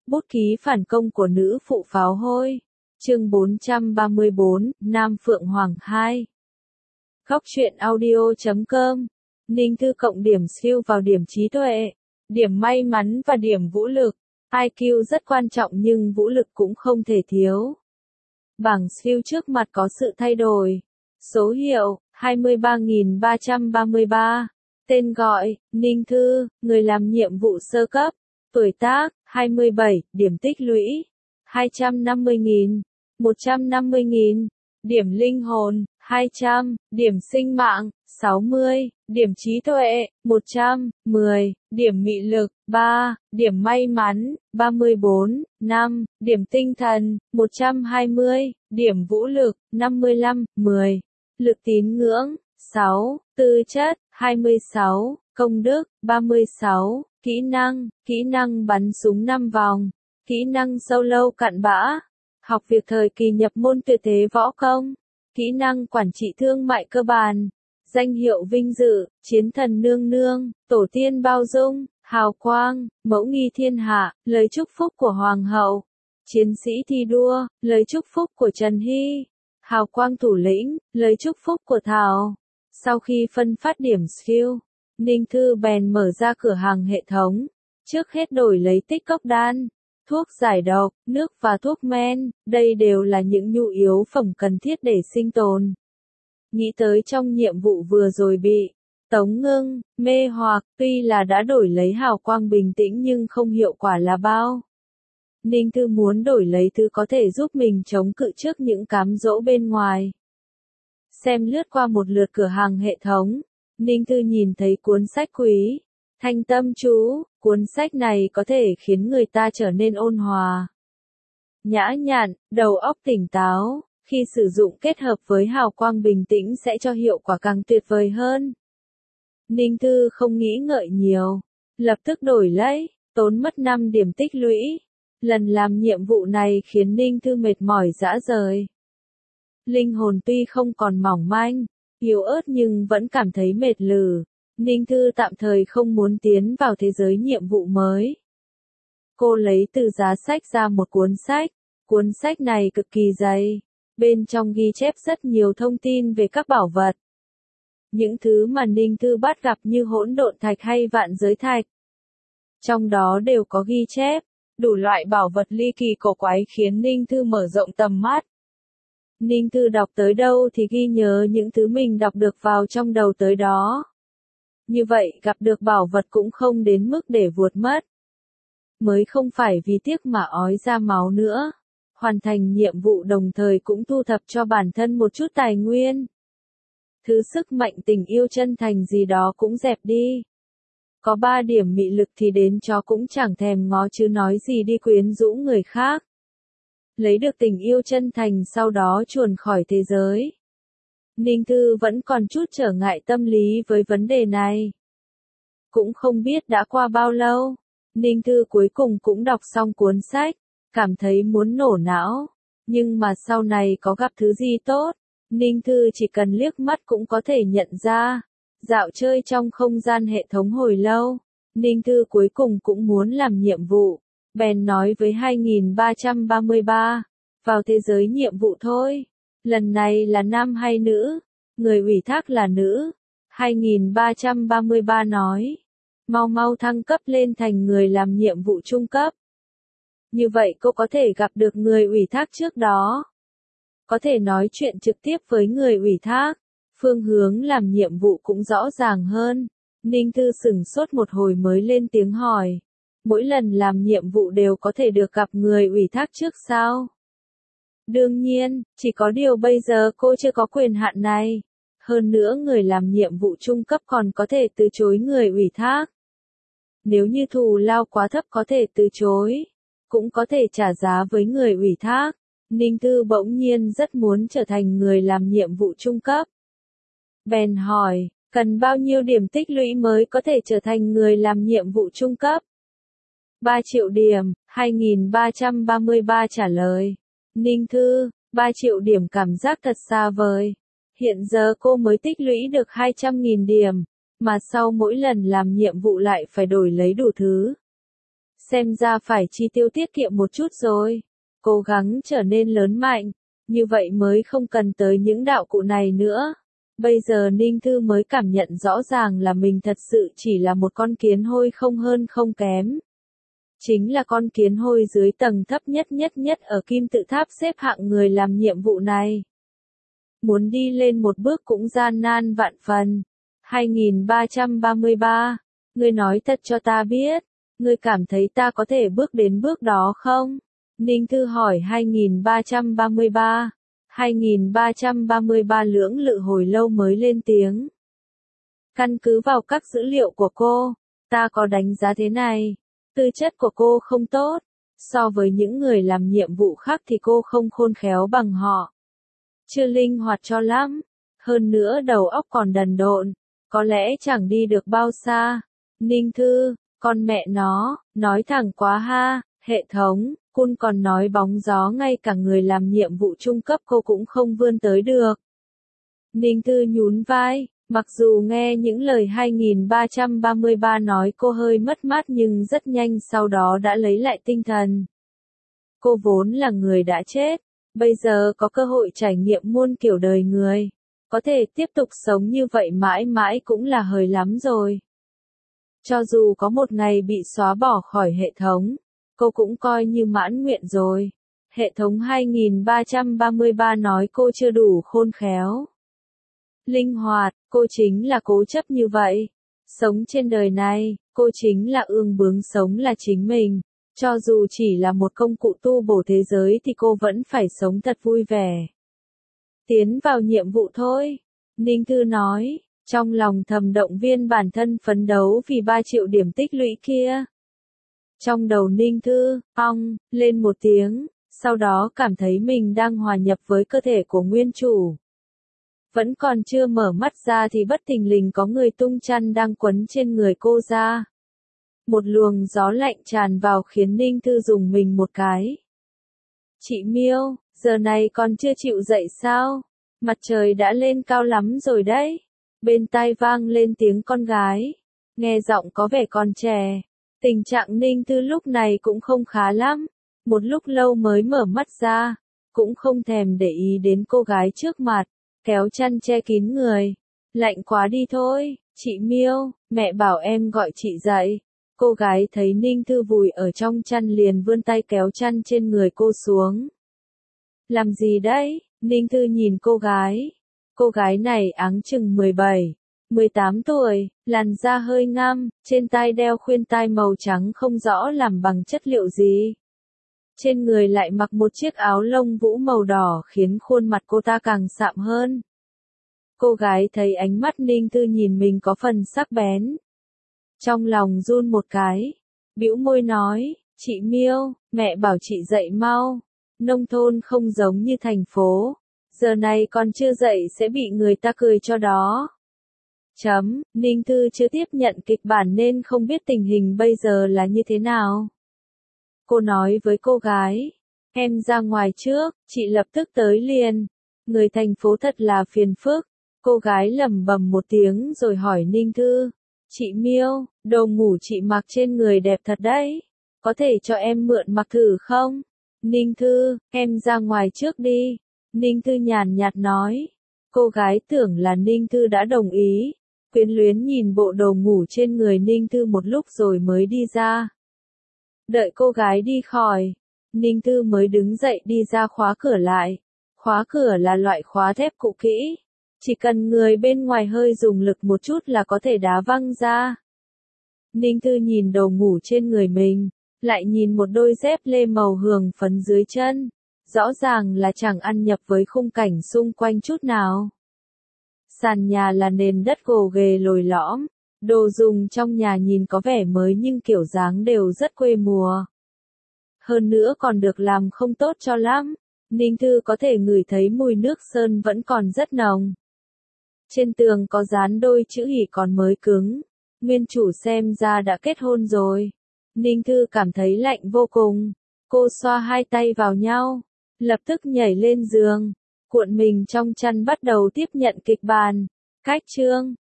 Bút ký phản công của nữ phụ pháo hôi. Chương 434, Nam Phượng Hoàng 2. Góc truyện audio.com. Ninh Thư cộng điểm siêu vào điểm trí tuệ, điểm may mắn và điểm vũ lực. IQ rất quan trọng nhưng vũ lực cũng không thể thiếu. Bảng siêu trước mặt có sự thay đổi. Số hiệu 23.333. Tên gọi Ninh Thư, người làm nhiệm vụ sơ cấp. Tuổi tác 27, điểm tích lũy 250.000, 150.000. Điểm linh hồn 200, điểm sinh mạng 60, điểm trí tuệ 110, điểm mị lực 3, điểm may mắn 34, 5, điểm tinh thần 120, điểm vũ lực 55, 10, lực tín ngưỡng 6, tư chất 26, công đức 36, kỹ năng bắn súng 5 vòng, kỹ năng solo cặn bã, học việc thời kỳ nhập môn tuyệt thế võ công, kỹ năng quản trị thương mại cơ bản, danh hiệu vinh dự, chiến thần nương nương, tổ tiên bao dung, hào quang, mẫu nghi thiên hạ, lời chúc phúc của hoàng hậu, chiến sĩ thi đua, lời chúc phúc của Trần Hy, hào quang thủ lĩnh, lời chúc phúc của Thảo. Sau khi phân phát điểm skill, Ninh Thư bèn mở ra cửa hàng hệ thống, trước hết đổi lấy tích cốc đan, thuốc giải độc, nước và thuốc men, đây đều là những nhu yếu phẩm cần thiết để sinh tồn. Nghĩ tới trong nhiệm vụ vừa rồi bị Tống Ngưng mê hoặc, tuy là đã đổi lấy hào quang bình tĩnh nhưng không hiệu quả là bao. Ninh Thư muốn đổi lấy thứ có thể giúp mình chống cự trước những cám dỗ bên ngoài. Xem lướt qua một lượt cửa hàng hệ thống, Ninh Thư nhìn thấy cuốn sách quý, Thanh Tâm Chú, cuốn sách này có thể khiến người ta trở nên ôn hòa, nhã nhặn, đầu óc tỉnh táo, khi sử dụng kết hợp với hào quang bình tĩnh sẽ cho hiệu quả càng tuyệt vời hơn. Ninh Thư không nghĩ ngợi nhiều, lập tức đổi lấy, tốn mất 5 điểm tích lũy. Lần làm nhiệm vụ này khiến Ninh Thư mệt mỏi rã rời. Linh hồn tuy không còn mỏng manh, yếu ớt nhưng vẫn cảm thấy mệt lử. Ninh Thư tạm thời không muốn tiến vào thế giới nhiệm vụ mới. Cô lấy từ giá sách ra một cuốn sách. Cuốn sách này cực kỳ dày. Bên trong ghi chép rất nhiều thông tin về các bảo vật. Những thứ mà Ninh Thư bắt gặp như hỗn độn thạch hay vạn giới thạch. Trong đó đều có ghi chép. Đủ loại bảo vật ly kỳ cổ quái khiến Ninh Thư mở rộng tầm mắt. Ninh Thư đọc tới đâu thì ghi nhớ những thứ mình đọc được vào trong đầu tới đó. Như vậy gặp được bảo vật cũng không đến mức để vuột mất. Mới không phải vì tiếc mà ói ra máu nữa. Hoàn thành nhiệm vụ đồng thời cũng thu thập cho bản thân một chút tài nguyên. Thứ sức mạnh tình yêu chân thành gì đó cũng dẹp đi. Có 3 điểm mị lực thì đến chó cũng chẳng thèm ngó chứ nói gì đi quyến rũ người khác. Lấy được tình yêu chân thành sau đó chuồn khỏi thế giới. Ninh Thư vẫn còn chút trở ngại tâm lý với vấn đề này. Cũng không biết đã qua bao lâu, Ninh Thư cuối cùng cũng đọc xong cuốn sách, cảm thấy muốn nổ não. Nhưng mà sau này có gặp thứ gì tốt, Ninh Thư chỉ cần liếc mắt cũng có thể nhận ra. Dạo chơi trong không gian hệ thống hồi lâu, Ninh Thư cuối cùng cũng muốn làm nhiệm vụ, bèn nói với 2333, vào thế giới nhiệm vụ thôi, lần này là nam hay nữ, người ủy thác là nữ, 2333 nói, mau thăng cấp lên thành người làm nhiệm vụ trung cấp. Như vậy cô có thể gặp được người ủy thác trước đó, có thể nói chuyện trực tiếp với người ủy thác. Phương hướng làm nhiệm vụ cũng rõ ràng hơn. Ninh Thư sửng sốt một hồi mới lên tiếng hỏi. Mỗi lần làm nhiệm vụ đều có thể được gặp người ủy thác trước sao? Đương nhiên, chỉ có điều bây giờ cô chưa có quyền hạn này. Hơn nữa người làm nhiệm vụ trung cấp còn có thể từ chối người ủy thác. Nếu như thù lao quá thấp có thể từ chối. Cũng có thể trả giá với người ủy thác. Ninh Thư bỗng nhiên rất muốn trở thành người làm nhiệm vụ trung cấp. Bèn hỏi, cần bao nhiêu điểm tích lũy mới có thể trở thành người làm nhiệm vụ trung cấp? 3 triệu điểm, 2333 trả lời. Ninh Thư, 3 triệu điểm cảm giác thật xa vời. Hiện giờ cô mới tích lũy được 200.000 điểm, mà sau mỗi lần làm nhiệm vụ lại phải đổi lấy đủ thứ. Xem ra phải chi tiêu tiết kiệm một chút rồi. Cố gắng trở nên lớn mạnh, như vậy mới không cần tới những đạo cụ này nữa. Bây giờ Ninh Thư mới cảm nhận rõ ràng là mình thật sự chỉ là một con kiến hôi không hơn không kém. Chính là con kiến hôi dưới tầng thấp nhất ở kim tự tháp xếp hạng người làm nhiệm vụ này. Muốn đi lên một bước cũng gian nan vạn phần. 2333. Ngươi nói thật cho ta biết, ngươi cảm thấy ta có thể bước đến bước đó không? Ninh Thư hỏi 2333. 2333 lưỡng lự hồi lâu mới lên tiếng. Căn cứ vào các dữ liệu của cô, ta có đánh giá thế này. Tư chất của cô không tốt. So với những người làm nhiệm vụ khác thì cô không khôn khéo bằng họ. Chưa linh hoạt cho lắm. Hơn nữa đầu óc còn đần độn. Có lẽ chẳng đi được bao xa. Ninh Thư, con mẹ nó, nói thẳng quá ha, hệ thống, Kun còn nói bóng gió ngay cả người làm nhiệm vụ trung cấp cô cũng không vươn tới được. Ninh Thư nhún vai, mặc dù nghe những lời 2333 nói cô hơi mất mát nhưng rất nhanh sau đó đã lấy lại tinh thần. Cô vốn là người đã chết, bây giờ có cơ hội trải nghiệm muôn kiểu đời người. Có thể tiếp tục sống như vậy mãi mãi cũng là hời lắm rồi. Cho dù có một ngày bị xóa bỏ khỏi hệ thống, cô cũng coi như mãn nguyện rồi. Hệ thống 2333 nói cô chưa đủ khôn khéo. Linh hoạt, cô chính là cố chấp như vậy. Sống trên đời này, cô chính là ương bướng sống là chính mình. Cho dù chỉ là một công cụ tu bổ thế giới thì cô vẫn phải sống thật vui vẻ. Tiến vào nhiệm vụ thôi. Ninh Thư nói, trong lòng thầm động viên bản thân phấn đấu vì 3 triệu điểm tích lũy kia. Trong đầu Ninh Thư, ong, lên một tiếng, sau đó cảm thấy mình đang hòa nhập với cơ thể của nguyên chủ. Vẫn còn chưa mở mắt ra thì bất thình lình có người tung chăn đang quấn trên người cô ra. Một luồng gió lạnh tràn vào khiến Ninh Thư rùng mình một cái. Chị Miêu, giờ này còn chưa chịu dậy sao? Mặt trời đã lên cao lắm rồi đấy. Bên tai vang lên tiếng con gái. Nghe giọng có vẻ còn trẻ. Tình trạng Ninh Thư lúc này cũng không khá lắm. Một lúc lâu mới mở mắt ra. Cũng không thèm để ý đến cô gái trước mặt. Kéo chăn che kín người. Lạnh quá đi thôi, chị Miêu, mẹ bảo em gọi chị dậy. Cô gái thấy Ninh Thư vùi ở trong chăn liền vươn tay kéo chăn trên người cô xuống. Làm gì đấy? Ninh Thư nhìn cô gái. Cô gái này áng chừng 17, 18 tuổi, làn da hơi ngăm, trên tai đeo khuyên tai màu trắng không rõ làm bằng chất liệu gì. Trên người lại mặc một chiếc áo lông vũ màu đỏ khiến khuôn mặt cô ta càng sạm hơn. Cô gái thấy ánh mắt Ninh Thư nhìn mình có phần sắc bén. Trong lòng run một cái, bĩu môi nói, chị Miêu, mẹ bảo chị dậy mau. Nông thôn không giống như thành phố. Giờ này còn chưa dậy sẽ bị người ta cười cho đó. Ninh Thư chưa tiếp nhận kịch bản nên không biết tình hình bây giờ là như thế nào. Cô nói với cô gái, em ra ngoài trước, chị lập tức tới liền. Người thành phố thật là phiền phức. Cô gái lẩm bẩm một tiếng rồi hỏi Ninh Thư, chị Miêu, đồ ngủ chị mặc trên người đẹp thật đấy. Có thể cho em mượn mặc thử không? Ninh Thư, em ra ngoài trước đi. Ninh Thư nhàn nhạt nói. Cô gái tưởng là Ninh Thư đã đồng ý. Quyến luyến nhìn bộ đồ ngủ trên người Ninh Thư một lúc rồi mới đi ra. Đợi cô gái đi khỏi, Ninh Thư mới đứng dậy đi ra khóa cửa lại. Khóa cửa là loại khóa thép cũ kỹ. Chỉ cần người bên ngoài hơi dùng lực một chút là có thể đá văng ra. Ninh Thư nhìn đồ ngủ trên người mình, lại nhìn một đôi dép lê màu hường phấn dưới chân. Rõ ràng là chẳng ăn nhập với khung cảnh xung quanh chút nào. Sàn nhà là nền đất gồ ghề lồi lõm. Đồ dùng trong nhà nhìn có vẻ mới nhưng kiểu dáng đều rất quê mùa. Hơn nữa còn được làm không tốt cho lắm. Ninh Thư có thể ngửi thấy mùi nước sơn vẫn còn rất nồng. Trên tường có dán đôi chữ hỉ còn mới cứng. Nguyên chủ xem ra đã kết hôn rồi. Ninh Thư cảm thấy lạnh vô cùng. Cô xoa hai tay vào nhau. Lập tức nhảy lên giường. Cuộn mình trong chăn bắt đầu tiếp nhận kịch bản. Cách chương